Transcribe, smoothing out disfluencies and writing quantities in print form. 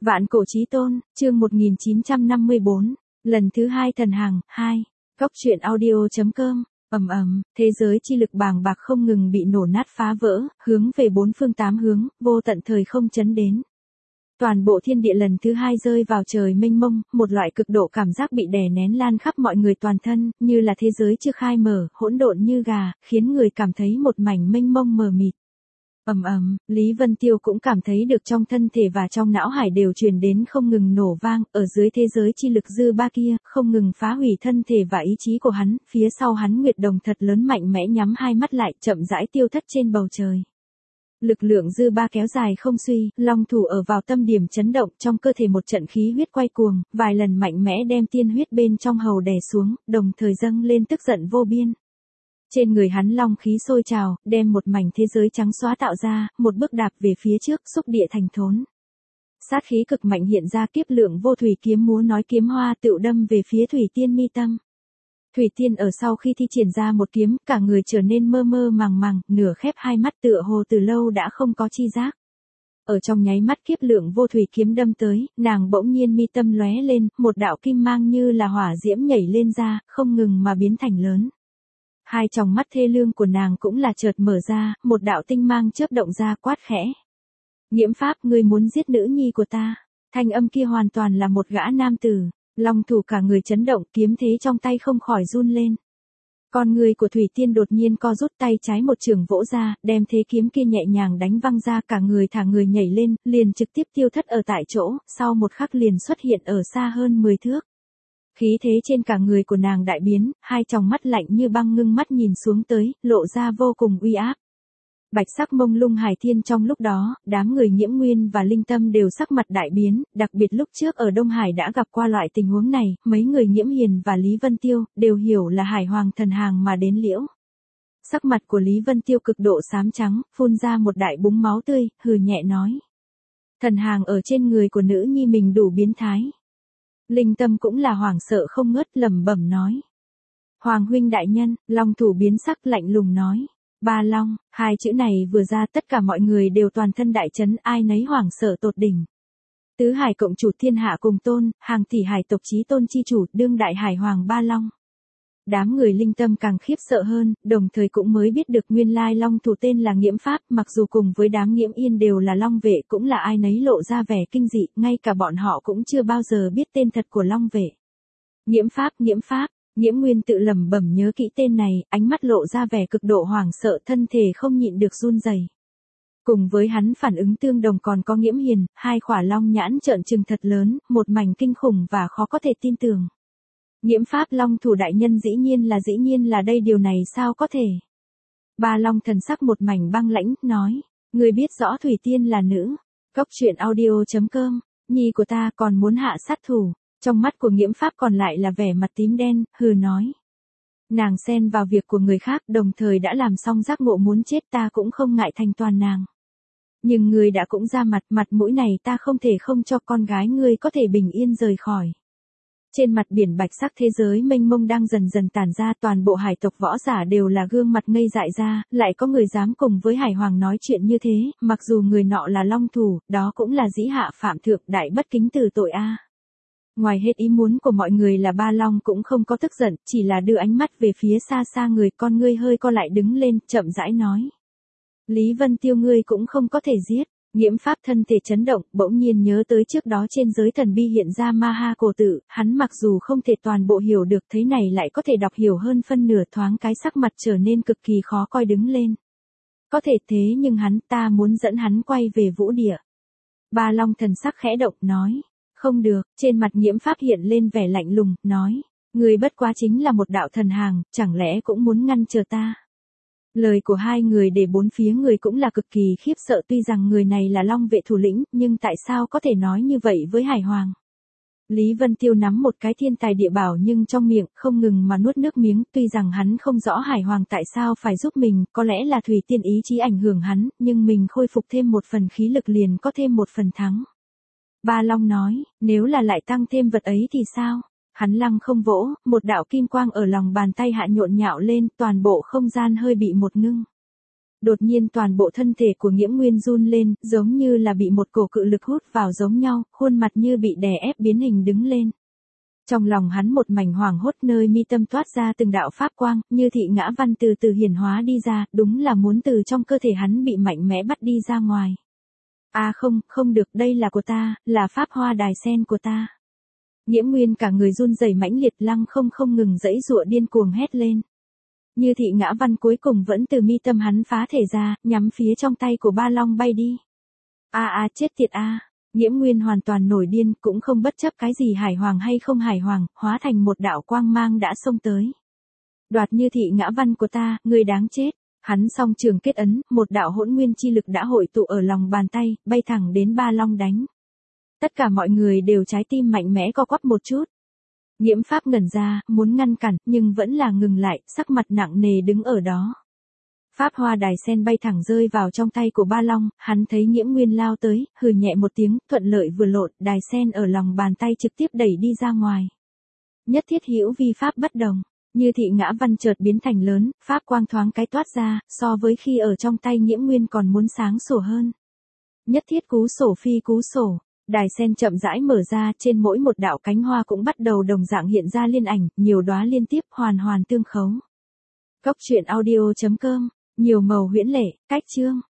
Vạn cổ chí tôn, chương 1954, lần thứ 2 thần hàng, 2. Góc truyện audio.com, thế giới chi lực bàng bạc không ngừng bị nổ nát phá vỡ, hướng về bốn phương tám hướng, vô tận thời không chấn đến. Toàn bộ thiên địa lần thứ 2 rơi vào trời mênh mông, một loại cực độ cảm giác bị đè nén lan khắp mọi người toàn thân, như là thế giới chưa khai mở, hỗn độn như gà, khiến người cảm thấy một mảnh mênh mông mờ mịt. Lý Vân Tiêu cũng cảm thấy được trong thân thể và trong não hải đều truyền đến không ngừng nổ vang, ở dưới thế giới chi lực dư ba kia, không ngừng phá hủy thân thể và ý chí của hắn, phía sau hắn nguyệt đồng thật lớn mạnh mẽ nhắm hai mắt lại, chậm rãi tiêu thất trên bầu trời. Lực lượng dư ba kéo dài không suy, long thủ ở vào tâm điểm chấn động, trong cơ thể một trận khí huyết quay cuồng, vài lần mạnh mẽ đem tiên huyết bên trong hầu đè xuống, đồng thời dâng lên tức giận vô biên. Trên người hắn long khí sôi trào, đem một mảnh thế giới trắng xóa tạo ra, một bước đạp về phía trước, xúc địa thành thốn. Sát khí cực mạnh hiện ra, kiếp lượng vô thủy kiếm múa nói kiếm hoa tựu đâm về phía Thủy Tiên mi tâm. Thủy Tiên ở sau khi thi triển ra một kiếm, cả người trở nên mơ mơ màng màng, nửa khép hai mắt tựa hồ từ lâu đã không có chi giác. Ở trong nháy mắt kiếp lượng vô thủy kiếm đâm tới, nàng bỗng nhiên mi tâm lóe lên, một đạo kim mang như là hỏa diễm nhảy lên ra, không ngừng mà biến thành lớn. Hai tròng mắt thê lương của nàng cũng là chợt mở ra, một đạo tinh mang chớp động ra, quát khẽ. Nghiễm Pháp, ngươi muốn giết nữ nhi của ta. Thanh âm kia hoàn toàn là một gã nam tử. Long thủ cả người chấn động, kiếm thế trong tay không khỏi run lên. Con người của Thủy Tiên đột nhiên co rút, tay trái một chưởng vỗ ra, đem thế kiếm kia nhẹ nhàng đánh văng ra, cả người thả người nhảy lên, liền trực tiếp tiêu thất ở tại chỗ, sau một khắc liền xuất hiện ở xa hơn 10 thước. Khí thế trên cả người của nàng đại biến, hai tròng mắt lạnh như băng ngưng mắt nhìn xuống tới, lộ ra vô cùng uy áp. Bạch sắc mông lung hải thiên trong lúc đó, đám người Nhiễm Nguyên và Linh Tâm đều sắc mặt đại biến, đặc biệt lúc trước ở Đông Hải đã gặp qua loại tình huống này, mấy người Nhiễm Hiền và Lý Vân Tiêu, đều hiểu là Hải Hoàng thần hàng mà đến liễu. Sắc mặt của Lý Vân Tiêu cực độ xám trắng, phun ra một đại búng máu tươi, hừ nhẹ nói. Thần hàng ở trên người của nữ nhi mình đủ biến thái. Linh Tâm cũng là hoảng sợ không ngớt, lẩm bẩm nói. Hoàng huynh đại nhân, long thủ biến sắc lạnh lùng nói. Ba long, hai chữ này vừa ra tất cả mọi người đều toàn thân đại chấn, ai nấy hoảng sợ tột đỉnh. Tứ hải cộng chủ thiên hạ cùng tôn, hàng tỷ hải tộc chí tôn chi chủ, đương đại hải hoàng ba long. Đám người Linh Tâm càng khiếp sợ hơn, đồng thời cũng mới biết được nguyên lai long thủ tên là Nghiễm Pháp, mặc dù cùng với đám Nghiễm Yên đều là long vệ, cũng là ai nấy lộ ra vẻ kinh dị, ngay cả bọn họ cũng chưa bao giờ biết tên thật của long vệ. Nghiễm Pháp, Nhiễm Nguyên tự lẩm bẩm nhớ kỹ tên này, ánh mắt lộ ra vẻ cực độ hoảng sợ, thân thể không nhịn được run rẩy. Cùng với hắn phản ứng tương đồng còn có Nhiễm Hiền, hai khỏa long nhãn trợn trừng thật lớn, một mảnh kinh khủng và khó có thể tin tưởng. Nghiễm Pháp long thủ đại nhân dĩ nhiên là đây, điều này sao có thể. Ba long thần sắc một mảnh băng lãnh, nói, người biết rõ Thủy Tiên là nữ. Góc truyện audio.com, nhi của ta còn muốn hạ sát thủ. Trong mắt của Nghiễm Pháp còn lại là vẻ mặt tím đen, hừ nói. Nàng xen vào việc của người khác, đồng thời đã làm xong giác ngộ muốn chết, ta cũng không ngại thành toàn nàng. Nhưng ngươi đã cũng ra mặt mũi này ta không thể không cho con gái ngươi có thể bình yên rời khỏi. Trên mặt biển bạch sắc thế giới mênh mông đang dần dần tản ra, toàn bộ hải tộc võ giả đều là gương mặt ngây dại ra, lại có người dám cùng với Hải Hoàng nói chuyện như thế, mặc dù người nọ là long thủ, đó cũng là dĩ hạ phạm thượng, đại bất kính từ tội a. Ngoài hết ý muốn của mọi người là ba long cũng không có tức giận, chỉ là đưa ánh mắt về phía xa xa người, con ngươi hơi co lại đứng lên, chậm rãi nói. Lý Vân Tiêu, ngươi cũng không có thể giết. Nghiễm Pháp thân thể chấn động, bỗng nhiên nhớ tới trước đó trên giới thần bi hiện ra ma ha cổ tự, hắn mặc dù không thể toàn bộ hiểu được, thế này lại có thể đọc hiểu hơn phân nửa, thoáng cái sắc mặt trở nên cực kỳ khó coi đứng lên. Có thể thế nhưng ta muốn dẫn hắn quay về vũ địa. Ba long thần sắc khẽ động, nói. Không được, trên mặt Nghiễm Pháp hiện lên vẻ lạnh lùng, nói. Người bất quá chính là một đạo thần hàng, chẳng lẽ cũng muốn ngăn trở ta. Lời của hai người để bốn phía người cũng là cực kỳ khiếp sợ, tuy rằng người này là long vệ thủ lĩnh, nhưng tại sao có thể nói như vậy với Hải Hoàng. Lý Vân Tiêu nắm một cái thiên tài địa bảo nhưng trong miệng không ngừng mà nuốt nước miếng, tuy rằng hắn không rõ Hải Hoàng tại sao phải giúp mình, có lẽ là Thủy Tiên ý chí ảnh hưởng hắn, nhưng mình khôi phục thêm một phần khí lực liền có thêm một phần thắng. Ba long nói, nếu là lại tăng thêm vật ấy thì sao? Hắn lăng không vỗ, một đạo kim quang ở lòng bàn tay hạ nhộn nhạo lên, toàn bộ không gian hơi bị một ngưng. Đột nhiên toàn bộ thân thể của Nghiễm Nguyên run lên, giống như là bị một cổ cự lực hút vào giống nhau, khuôn mặt như bị đè ép biến hình đứng lên. Trong lòng hắn một mảnh hoảng hốt, nơi mi tâm toát ra từng đạo pháp quang, như thị ngã văn từ từ hiển hóa đi ra, đúng là muốn từ trong cơ thể hắn bị mạnh mẽ bắt đi ra ngoài. Không, không được, đây là của ta, là pháp hoa đài sen của ta. Nghiễm Nguyên cả người run rẩy mãnh liệt, lăng không ngừng giãy giụa điên cuồng hét lên. Như thị ngã văn cuối cùng vẫn từ mi tâm hắn phá thể ra, nhắm phía trong tay của Ba Long bay đi. Chết tiệt a! Nghiễm Nguyên hoàn toàn nổi điên, cũng không bất chấp cái gì hải hoàng hay không hải hoàng, hóa thành một đạo quang mang đã xông tới. Đoạt Như thị ngã văn của ta, người đáng chết. Hắn song trường kết ấn, một đạo hỗn nguyên chi lực đã hội tụ ở lòng bàn tay, bay thẳng đến Ba Long đánh. Tất cả mọi người đều trái tim mạnh mẽ co quắp một chút. Nghiễm Pháp ngẩn ra, muốn ngăn cản, nhưng vẫn là ngừng lại, sắc mặt nặng nề đứng ở đó. Pháp hoa đài sen bay thẳng rơi vào trong tay của Ba Long, hắn thấy Nghiễm Nguyên lao tới, hừ nhẹ một tiếng, thuận lợi vừa lộn, đài sen ở lòng bàn tay trực tiếp đẩy đi ra ngoài. Nhất thiết hữu vi pháp bất đồng, Như thị ngã văn chợt biến thành lớn, pháp quang thoáng cái toát ra, so với khi ở trong tay Nghiễm Nguyên còn muốn sáng sủa hơn. Nhất thiết cú sổ phi cú sổ. Đài sen chậm rãi mở ra, trên mỗi một đạo cánh hoa cũng bắt đầu đồng dạng hiện ra liên ảnh, nhiều đóa liên tiếp hoàn hoàn tương khấu. Cốc truyện audio.com, nhiều màu huyễn lệ, cách chương.